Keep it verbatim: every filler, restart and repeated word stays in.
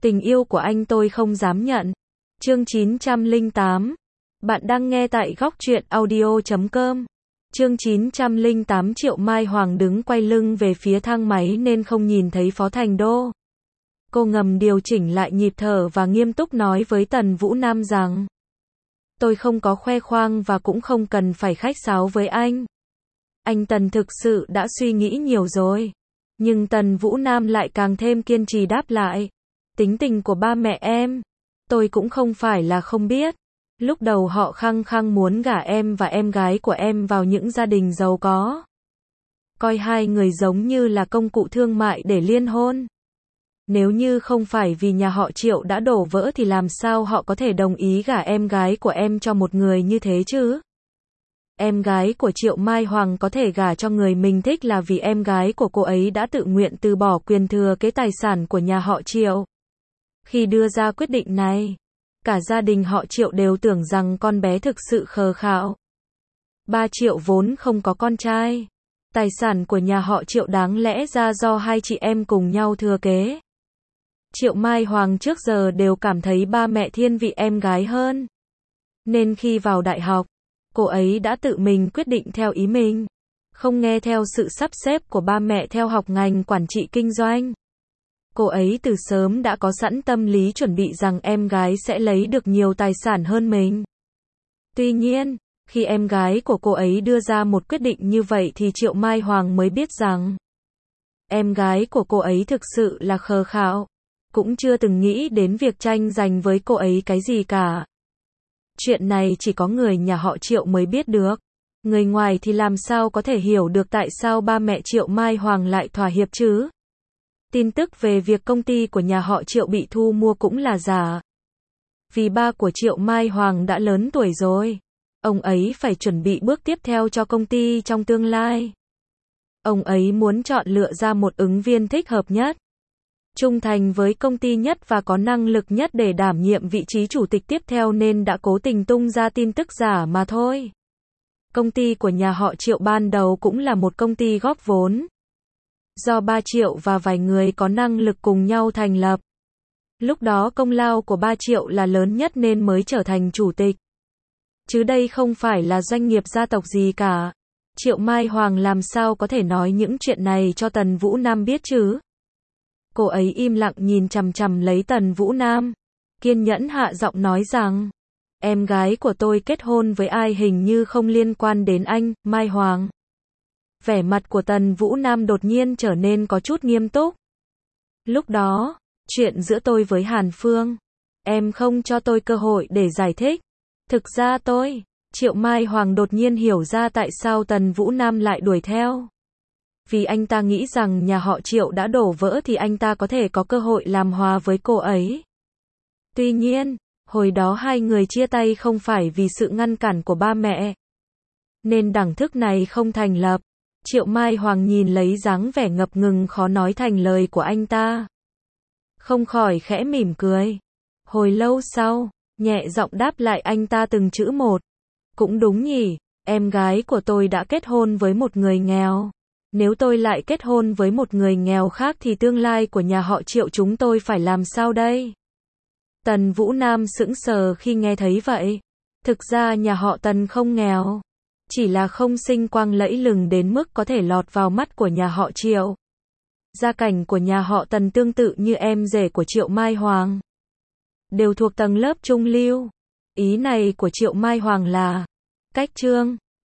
Tình yêu của anh tôi không dám nhận. Chương chín trăm lẻ tám. Bạn đang nghe tại góc truyện audio chấm com. Chương chín trăm lẻ tám. Triệu Mai Hoàng đứng quay lưng về phía thang máy nên không nhìn thấy Phó Thành Đô. Cô ngầm điều chỉnh lại nhịp thở và nghiêm túc nói với Tần Vũ Nam rằng: tôi không có khoe khoang và cũng không cần phải khách sáo với anh. Anh Tần thực sự đã suy nghĩ nhiều rồi. Nhưng Tần Vũ Nam lại càng thêm kiên trì đáp lại: tính tình của ba mẹ em, tôi cũng không phải là không biết. Lúc đầu họ khăng khăng muốn gả em và em gái của em vào những gia đình giàu có. Coi hai người giống như là công cụ thương mại để liên hôn. Nếu như không phải vì nhà họ Triệu đã đổ vỡ thì làm sao họ có thể đồng ý gả em gái của em cho một người như thế chứ? Em gái của Triệu Mai Hoàng có thể gả cho người mình thích là vì em gái của cô ấy đã tự nguyện từ bỏ quyền thừa kế tài sản của nhà họ Triệu. Khi đưa ra quyết định này, cả gia đình họ Triệu đều tưởng rằng con bé thực sự khờ khạo. Ba Triệu vốn không có con trai. Tài sản của nhà họ Triệu đáng lẽ ra do hai chị em cùng nhau thừa kế. Triệu Mai Hoàng trước giờ đều cảm thấy ba mẹ thiên vị em gái hơn. Nên khi vào đại học, cô ấy đã tự mình quyết định theo ý mình, không nghe theo sự sắp xếp của ba mẹ theo học ngành quản trị kinh doanh. Cô ấy từ sớm đã có sẵn tâm lý chuẩn bị rằng em gái sẽ lấy được nhiều tài sản hơn mình. Tuy nhiên, khi em gái của cô ấy đưa ra một quyết định như vậy thì Triệu Mai Hoàng mới biết rằng em gái của cô ấy thực sự là khờ khạo, cũng chưa từng nghĩ đến việc tranh giành với cô ấy cái gì cả. Chuyện này chỉ có người nhà họ Triệu mới biết được. Người ngoài thì làm sao có thể hiểu được tại sao ba mẹ Triệu Mai Hoàng lại thỏa hiệp chứ? Tin tức về việc công ty của nhà họ Triệu bị thu mua cũng là giả. Vì ba của Triệu Mai Hoàng đã lớn tuổi rồi. Ông ấy phải chuẩn bị bước tiếp theo cho công ty trong tương lai. Ông ấy muốn chọn lựa ra một ứng viên thích hợp nhất, trung thành với công ty nhất và có năng lực nhất để đảm nhiệm vị trí chủ tịch tiếp theo nên đã cố tình tung ra tin tức giả mà thôi. Công ty của nhà họ Triệu ban đầu cũng là một công ty góp vốn, do ba Triệu và vài người có năng lực cùng nhau thành lập. Lúc đó công lao của ba Triệu là lớn nhất nên mới trở thành chủ tịch. Chứ đây không phải là doanh nghiệp gia tộc gì cả. Triệu Mai Hoàng làm sao có thể nói những chuyện này cho Tần Vũ Nam biết chứ? Cô ấy im lặng nhìn chằm chằm lấy Tần Vũ Nam, kiên nhẫn hạ giọng nói rằng: em gái của tôi kết hôn với ai hình như không liên quan đến anh, Mai Hoàng. Vẻ mặt của Tần Vũ Nam đột nhiên trở nên có chút nghiêm túc. Lúc đó, chuyện giữa tôi với Hàn Phương, em không cho tôi cơ hội để giải thích. Thực ra tôi, Triệu Mai Hoàng đột nhiên hiểu ra tại sao Tần Vũ Nam lại đuổi theo. Vì anh ta nghĩ rằng nhà họ Triệu đã đổ vỡ thì anh ta có thể có cơ hội làm hòa với cô ấy. Tuy nhiên, hồi đó hai người chia tay không phải vì sự ngăn cản của ba mẹ, nên đẳng thức này không thành lập. Triệu Mai Hoàng nhìn lấy dáng vẻ ngập ngừng khó nói thành lời của anh ta, không khỏi khẽ mỉm cười. Hồi lâu sau, nhẹ giọng đáp lại anh ta từng chữ một. Cũng đúng nhỉ, em gái của tôi đã kết hôn với một người nghèo. Nếu tôi lại kết hôn với một người nghèo khác thì tương lai của nhà họ Triệu chúng tôi phải làm sao đây? Tần Vũ Nam sững sờ khi nghe thấy vậy. Thực ra nhà họ Tần không nghèo, chỉ là không sinh quang lẫy lừng đến mức có thể lọt vào mắt của nhà họ Triệu. Gia cảnh của nhà họ Tần tương tự như em rể của Triệu Mai Hoàng, đều thuộc tầng lớp trung lưu. Ý này của Triệu Mai Hoàng là cách Trương